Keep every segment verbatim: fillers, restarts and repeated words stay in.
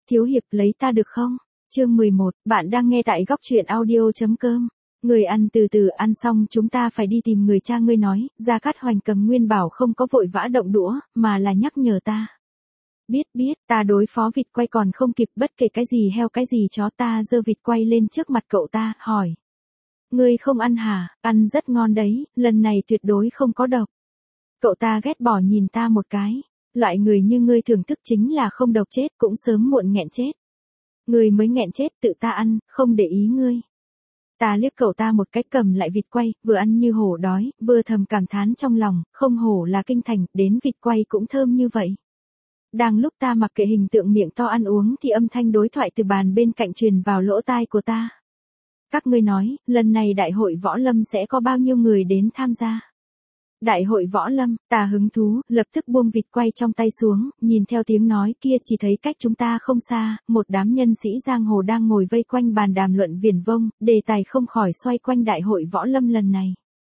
Thiếu hiệp lấy ta được không? Chương mười một, bạn đang nghe tại góc truyện audio.com. Người ăn từ từ, ăn xong chúng ta phải đi tìm người cha ngươi nói, Gia Cát Hoành cầm nguyên bảo không có vội vã động đũa, mà là nhắc nhở ta. Biết biết, ta đối phó vịt quay còn không kịp, bất kể cái gì heo cái gì chó, ta giơ vịt quay lên trước mặt cậu ta, hỏi. Ngươi không ăn hả? Ăn rất ngon đấy, lần này tuyệt đối không có độc. Cậu ta ghét bỏ nhìn ta một cái. Loại người như ngươi thưởng thức chính là không độc chết cũng sớm muộn nghẹn chết. Ngươi mới nghẹn chết, tự ta ăn, không để ý ngươi. Ta liếc cậu ta một cái, cầm lại vịt quay, vừa ăn như hổ đói, vừa thầm cảm thán trong lòng, không hổ là kinh thành, đến vịt quay cũng thơm như vậy. Đang lúc ta mặc kệ hình tượng miệng to ăn uống thì âm thanh đối thoại từ bàn bên cạnh truyền vào lỗ tai của ta. Các ngươi nói, lần này đại hội võ lâm sẽ có bao nhiêu người đến tham gia? Đại hội võ lâm, ta hứng thú, lập tức buông vịt quay trong tay xuống, nhìn theo tiếng nói kia chỉ thấy cách chúng ta không xa, một đám nhân sĩ giang hồ đang ngồi vây quanh bàn đàm luận viển vông, đề tài không khỏi xoay quanh đại hội võ lâm lần này.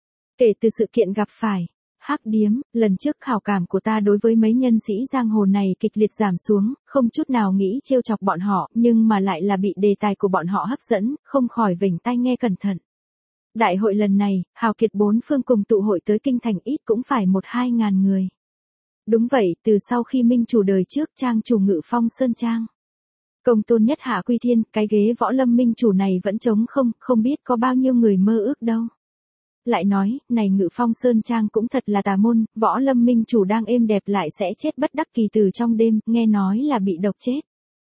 Kể từ sự kiện gặp phải, Hắc Điếm, lần trước hảo cảm của ta đối với mấy nhân sĩ giang hồ này kịch liệt giảm xuống, không chút nào nghĩ trêu chọc bọn họ, nhưng mà lại là bị đề tài của bọn họ hấp dẫn, không khỏi vểnh tai nghe cẩn thận. Đại hội lần này, hào kiệt bốn phương cùng tụ hội tới kinh thành ít cũng phải một hai ngàn người. Đúng vậy, từ sau khi minh chủ đời trước trang chủ Ngự Phong Sơn Trang. Công tôn nhất hạ quy thiên, cái ghế võ lâm minh chủ này vẫn trống không, không biết có bao nhiêu người mơ ước đâu. Lại nói, này Ngự Phong Sơn Trang cũng thật là tà môn, võ lâm minh chủ đang êm đẹp lại sẽ chết bất đắc kỳ từ trong đêm, nghe nói là bị độc chết.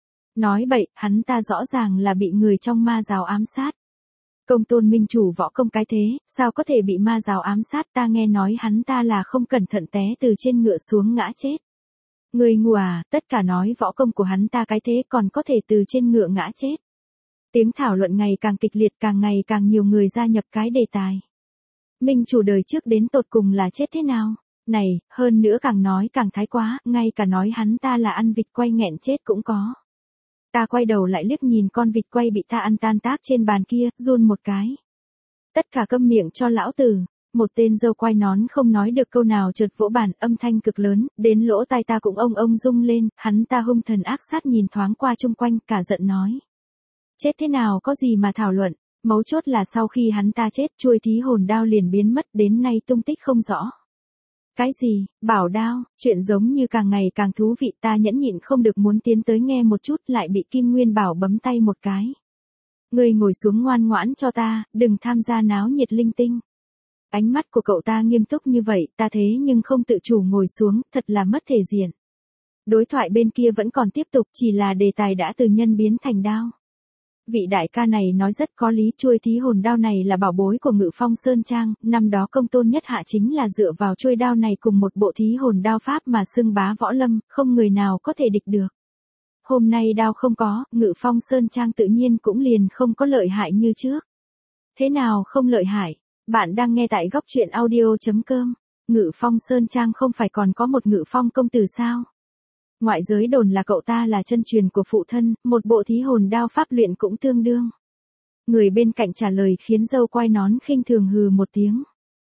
Nói bậy, hắn ta rõ ràng là bị người trong ma giáo ám sát. Công tôn minh chủ võ công cái thế, sao có thể bị ma giáo ám sát, ta nghe nói hắn ta là không cẩn thận té từ trên ngựa xuống ngã chết. Người ngu à, tất cả nói võ công của hắn ta cái thế còn có thể từ trên ngựa ngã chết. Tiếng thảo luận ngày càng kịch liệt, càng ngày càng nhiều người gia nhập cái đề tài. Minh chủ đời trước đến tột cùng là chết thế nào? Này, hơn nữa càng nói càng thái quá, ngay cả nói hắn ta là ăn vịt quay nghẹn chết cũng có. Ta quay đầu lại liếc nhìn con vịt quay bị ta ăn tan tác trên bàn kia, run một cái. Tất cả câm miệng cho lão tử. Một tên dâu quai nón không nói được câu nào chợt vỗ bàn, âm thanh cực lớn, đến lỗ tai ta cũng ông ông rung lên, hắn ta hung thần ác sát nhìn thoáng qua chung quanh, cả giận nói. Chết thế nào có gì mà thảo luận, mấu chốt là sau khi hắn ta chết, chuôi thí hồn đao liền biến mất, đến nay tung tích không rõ. Cái gì, bảo đao, chuyện giống như càng ngày càng thú vị, ta nhẫn nhịn không được muốn tiến tới nghe một chút, lại bị Kim Nguyên Bảo bấm tay một cái. Ngươi ngồi xuống ngoan ngoãn cho ta, đừng tham gia náo nhiệt linh tinh. Ánh mắt của cậu ta nghiêm túc như vậy, ta thế nhưng không tự chủ ngồi xuống, thật là mất thể diện. Đối thoại bên kia vẫn còn tiếp tục, chỉ là đề tài đã từ nhân biến thành đao. Vị đại ca này nói rất có lý, chuôi thí hồn đao này là bảo bối của Ngự Phong Sơn Trang, năm đó công tôn nhất hạ chính là dựa vào chuôi đao này cùng một bộ thí hồn đao pháp mà xưng bá võ lâm, không người nào có thể địch được. Hôm nay đao không có, Ngự Phong Sơn Trang tự nhiên cũng liền không có lợi hại như trước. Thế nào không lợi hại? Bạn đang nghe tại góc truyện audio.com. Ngự Phong Sơn Trang không phải còn có một Ngự Phong công tử sao? Ngoại giới đồn là cậu ta là chân truyền của phụ thân, một bộ thí hồn đao pháp luyện cũng tương đương. Người bên cạnh trả lời khiến dâu quai nón khinh thường hừ một tiếng.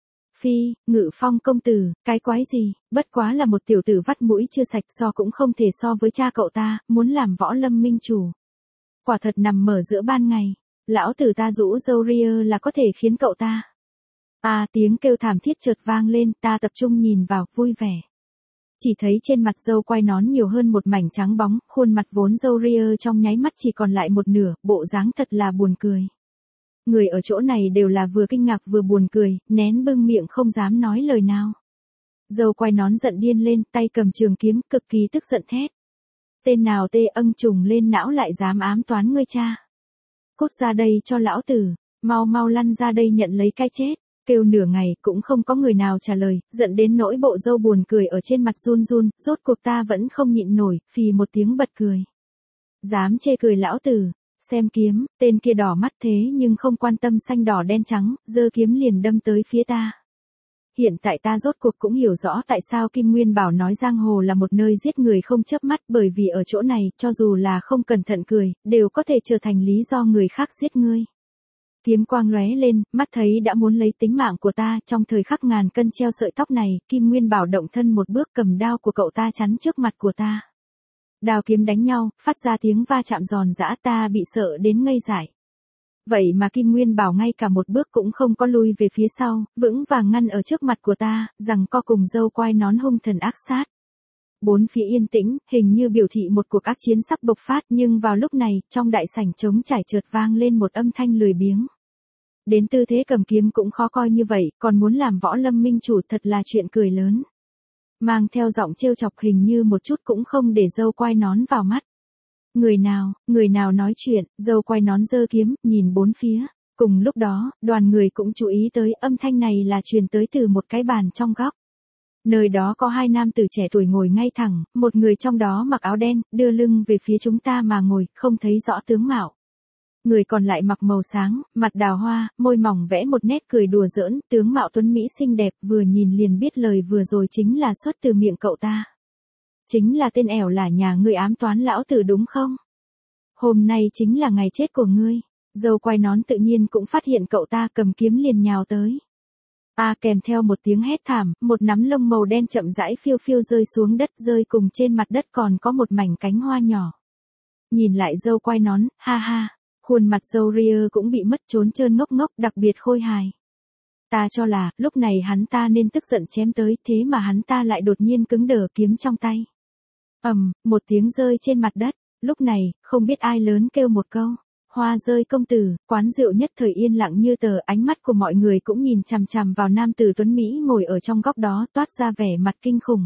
Phi, Ngự Phong công tử, cái quái gì, bất quá là một tiểu tử vắt mũi chưa sạch, so cũng không thể so với cha cậu ta, muốn làm võ lâm minh chủ. Quả thật nằm mở giữa ban ngày, lão tử ta rũ râu ria là có thể khiến cậu ta. À, tiếng kêu thảm thiết chợt vang lên, ta tập trung nhìn vào, vui vẻ. Chỉ thấy trên mặt dâu quai nón nhiều hơn một mảnh trắng bóng, khuôn mặt vốn râu ria trong nháy mắt chỉ còn lại một nửa, bộ dáng thật là buồn cười. Người ở chỗ này đều là vừa kinh ngạc vừa buồn cười, nén bưng miệng không dám nói lời nào. Dâu quai nón giận điên lên, tay cầm trường kiếm, cực kỳ tức giận thét. Tên nào tê âng trùng lên não lại dám ám toán ngươi cha. Cút ra đây cho lão tử, mau mau lăn ra đây nhận lấy cái chết. Kêu nửa ngày cũng không có người nào trả lời, giận đến nỗi bộ dâu buồn cười ở trên mặt run run, rốt cuộc ta vẫn không nhịn nổi, phì một tiếng bật cười. Dám chê cười lão tử, xem kiếm, tên kia đỏ mắt thế nhưng không quan tâm xanh đỏ đen trắng, giơ kiếm liền đâm tới phía ta. Hiện tại ta rốt cuộc cũng hiểu rõ tại sao Kim Nguyên Bảo nói giang hồ là một nơi giết người không chớp mắt, bởi vì ở chỗ này, cho dù là không cẩn thận cười, đều có thể trở thành lý do người khác giết ngươi. Kiếm quang lóe lên, mắt thấy đã muốn lấy tính mạng của ta, trong thời khắc ngàn cân treo sợi tóc này, Kim Nguyên Bảo động thân một bước cầm đao của cậu ta chắn trước mặt của ta. Đao kiếm đánh nhau, phát ra tiếng va chạm giòn giã, ta bị sợ đến ngây dại. Vậy mà Kim Nguyên Bảo ngay cả một bước cũng không có lui về phía sau, vững vàng ngăn ở trước mặt của ta, rằng co cùng dâu quai nón hung thần ác sát. Bốn phía yên tĩnh, hình như biểu thị một cuộc ác chiến sắp bộc phát, nhưng vào lúc này, trong đại sảnh trống trải chợt vang lên một âm thanh lười biếng. Đến tư thế cầm kiếm cũng khó coi như vậy, còn muốn làm Võ Lâm minh chủ thật là chuyện cười lớn. Mang theo giọng trêu chọc, hình như một chút cũng không để dâu quai nón vào mắt. Người nào, người nào nói chuyện, dâu quai nón giơ kiếm, nhìn bốn phía. Cùng lúc đó, đoàn người cũng chú ý tới âm thanh này là truyền tới từ một cái bàn trong góc. Nơi đó có hai nam tử trẻ tuổi ngồi ngay thẳng, một người trong đó mặc áo đen, đưa lưng về phía chúng ta mà ngồi, không thấy rõ tướng mạo. Người còn lại mặc màu sáng, mặt đào hoa, môi mỏng vẽ một nét cười đùa giỡn, tướng mạo tuấn mỹ xinh đẹp, vừa nhìn liền biết lời vừa rồi chính là xuất từ miệng cậu ta. Chính là tên ẻo là nhà ngươi ám toán lão tử đúng không? Hôm nay chính là ngày chết của ngươi. Dâu quai nón tự nhiên cũng phát hiện cậu ta, cầm kiếm liền nhào tới. A à, kèm theo một tiếng hét thảm, một nắm lông màu đen chậm rãi phiêu phiêu rơi xuống đất, rơi cùng trên mặt đất còn có một mảnh cánh hoa nhỏ. Nhìn lại dâu quai nón, ha ha, khuôn mặt dâu ria cũng bị mất trốn trơn ngốc ngốc, đặc biệt khôi hài. Ta cho là, lúc này hắn ta nên tức giận chém tới, thế mà hắn ta lại đột nhiên cứng đờ, kiếm trong tay. Ầm, một tiếng rơi trên mặt đất, lúc này, không biết ai lớn kêu một câu. Hoa rơi công tử, quán rượu nhất thời yên lặng như tờ, ánh mắt của mọi người cũng nhìn chằm chằm vào nam tử tuấn Mỹ ngồi ở trong góc đó, toát ra vẻ mặt kinh khủng.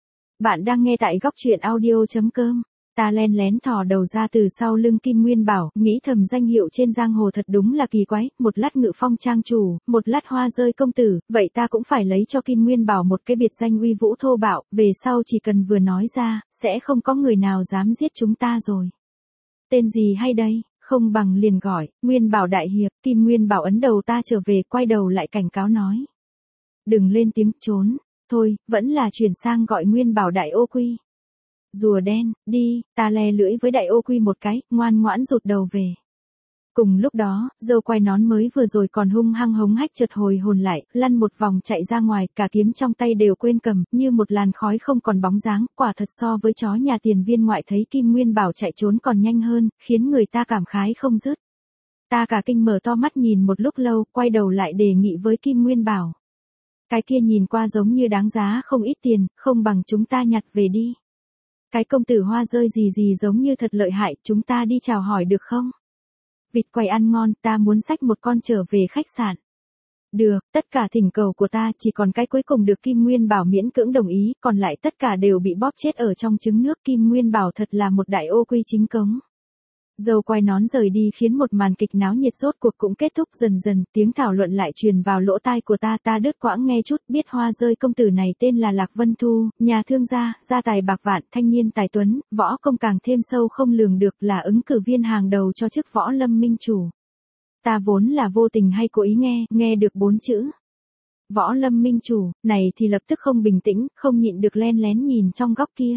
Bạn đang nghe tại góc truyện audio.com. Ta len lén thò đầu ra từ sau lưng Kim Nguyên Bảo, nghĩ thầm danh hiệu trên giang hồ thật đúng là kỳ quái, một lát Ngự Phong trang chủ, một lát Hoa rơi công tử, vậy ta cũng phải lấy cho Kim Nguyên Bảo một cái biệt danh uy vũ thô bạo, về sau chỉ cần vừa nói ra, sẽ không có người nào dám giết chúng ta rồi. Tên gì hay đây? Không bằng liền gọi, Nguyên Bảo đại hiệp. Kim Nguyên Bảo ấn đầu ta trở về, quay đầu lại cảnh cáo nói. Đừng lên tiếng, trốn, thôi, vẫn là chuyển sang gọi Nguyên Bảo đại ô quy. Rùa đen, đi, ta le lưỡi với đại ô quy một cái, ngoan ngoãn rụt đầu về. Cùng lúc đó, dâu quai nón mới vừa rồi còn hung hăng hống hách chợt hồi hồn lại, lăn một vòng chạy ra ngoài, cả kiếm trong tay đều quên cầm, như một làn khói không còn bóng dáng, quả thật so với chó nhà tiền viên ngoại thấy Kim Nguyên Bảo chạy trốn còn nhanh hơn, khiến người ta cảm khái không dứt. Ta cả kinh mở to mắt nhìn một lúc lâu, quay đầu lại đề nghị với Kim Nguyên Bảo. Cái kia nhìn qua giống như đáng giá không ít tiền, không bằng chúng ta nhặt về đi. Cái công tử Hoa rơi gì gì giống như thật lợi hại, chúng ta đi chào hỏi được không? Vịt quay ăn ngon, ta muốn xách một con trở về khách sạn. Được, tất cả thỉnh cầu của ta, chỉ còn cái cuối cùng được Kim Nguyên Bảo miễn cưỡng đồng ý, còn lại tất cả đều bị bóp chết ở trong trứng nước. Kim Nguyên Bảo thật là một đại ô quy chính cống. Dâu quai nón rời đi khiến một màn kịch náo nhiệt rốt cuộc cũng kết thúc, dần dần, tiếng thảo luận lại truyền vào lỗ tai của ta, ta đứt quãng nghe chút, biết Hoa rơi công tử này tên là Lạc Vân Thu, nhà thương gia, gia tài bạc vạn, thanh niên tài tuấn, võ công càng thêm sâu không lường được, là ứng cử viên hàng đầu cho chức Võ Lâm minh chủ. Ta vốn là vô tình hay cố ý nghe, nghe được bốn chữ Võ Lâm minh chủ, này thì lập tức không bình tĩnh, không nhịn được len lén nhìn trong góc kia.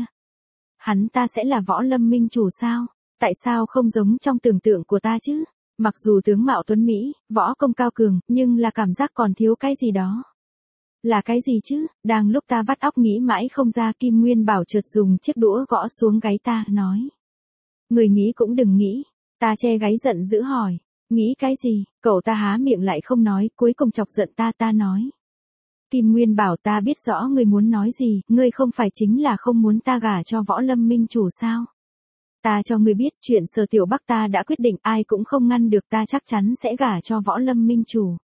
Hắn ta sẽ là Võ Lâm minh chủ sao? Tại sao không giống trong tưởng tượng của ta chứ? Mặc dù tướng mạo tuấn Mỹ, võ công cao cường, nhưng là cảm giác còn thiếu cái gì đó. Là cái gì chứ? Đang lúc ta vắt óc nghĩ mãi không ra, Kim Nguyên Bảo chợt dùng chiếc đũa gõ xuống gáy ta, nói. Người nghĩ cũng đừng nghĩ. Ta che gáy giận dữ hỏi. Nghĩ cái gì? Cậu ta há miệng lại không nói, cuối cùng chọc giận ta, ta nói. Kim Nguyên Bảo, ta biết rõ ngươi muốn nói gì, ngươi không phải chính là không muốn ta gả cho Võ Lâm minh chủ sao? Ta cho ngươi biết, chuyện Sở Tiểu Bắc ta đã quyết định, ai cũng không ngăn được, ta chắc chắn sẽ gả cho Võ Lâm minh chủ.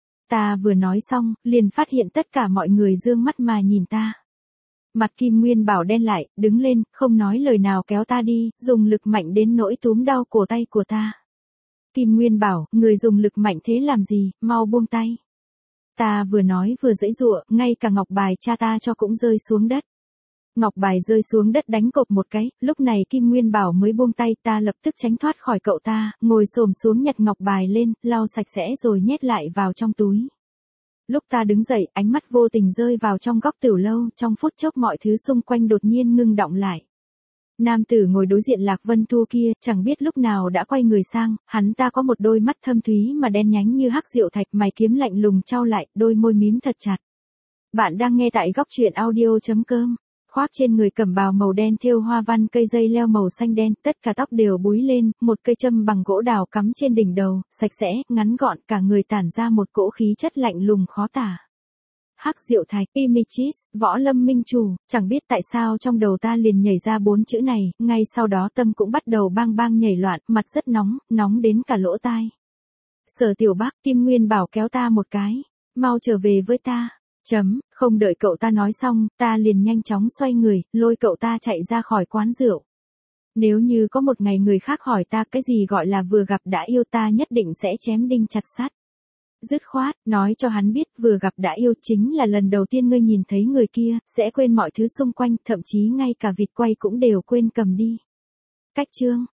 Ta vừa nói xong, liền phát hiện tất cả mọi người dương mắt mà nhìn ta. Mặt Kim Nguyên Bảo đen lại, đứng lên, không nói lời nào kéo ta đi, dùng lực mạnh đến nỗi túm đau cổ tay của ta. Kim Nguyên Bảo, người dùng lực mạnh thế làm gì, mau buông tay. Ta vừa nói vừa giãy giụa, ngay cả ngọc bài cha ta cho cũng rơi xuống đất. Ngọc bài rơi xuống đất đánh cộp một cái, lúc này Kim Nguyên Bảo mới buông tay, ta lập tức tránh thoát khỏi cậu ta, ngồi xổm xuống nhặt ngọc bài lên, lau sạch sẽ rồi nhét lại vào trong túi. Lúc ta đứng dậy, ánh mắt vô tình rơi vào trong góc tiểu lâu, trong phút chốc mọi thứ xung quanh đột nhiên ngưng đọng lại. Nam tử ngồi đối diện Lạc Vân Thu kia, chẳng biết lúc nào đã quay người sang, hắn ta có một đôi mắt thâm thúy mà đen nhánh như hắc diệu thạch, mày kiếm lạnh lùng chau lại, đôi môi mím thật chặt. Bạn đang nghe tại góc truyện audio chấm com. khoác trên người cẩm bào màu đen thêu hoa văn cây dây leo màu xanh đen, tất cả tóc đều búi lên, một cây châm bằng gỗ đào cắm trên đỉnh đầu, sạch sẽ, ngắn gọn, cả người tản ra một cỗ khí chất lạnh lùng khó tả. Hắc Diệu Thạch, Imichis, Võ Lâm Minh Chủ, chẳng biết tại sao trong đầu ta liền nhảy ra bốn chữ này, ngay sau đó tâm cũng bắt đầu bang bang nhảy loạn, mặt rất nóng, nóng đến cả lỗ tai. Sở Tiểu Bắc, Kim Nguyên Bảo kéo ta một cái, mau trở về với ta. Chấm, không đợi cậu ta nói xong, ta liền nhanh chóng xoay người, lôi cậu ta chạy ra khỏi quán rượu. Nếu như có một ngày người khác hỏi ta cái gì gọi là vừa gặp đã yêu, ta nhất định sẽ chém đinh chặt sắt. Dứt khoát, nói cho hắn biết vừa gặp đã yêu chính là lần đầu tiên ngươi nhìn thấy người kia, sẽ quên mọi thứ xung quanh, thậm chí ngay cả vịt quay cũng đều quên cầm đi. Cách chương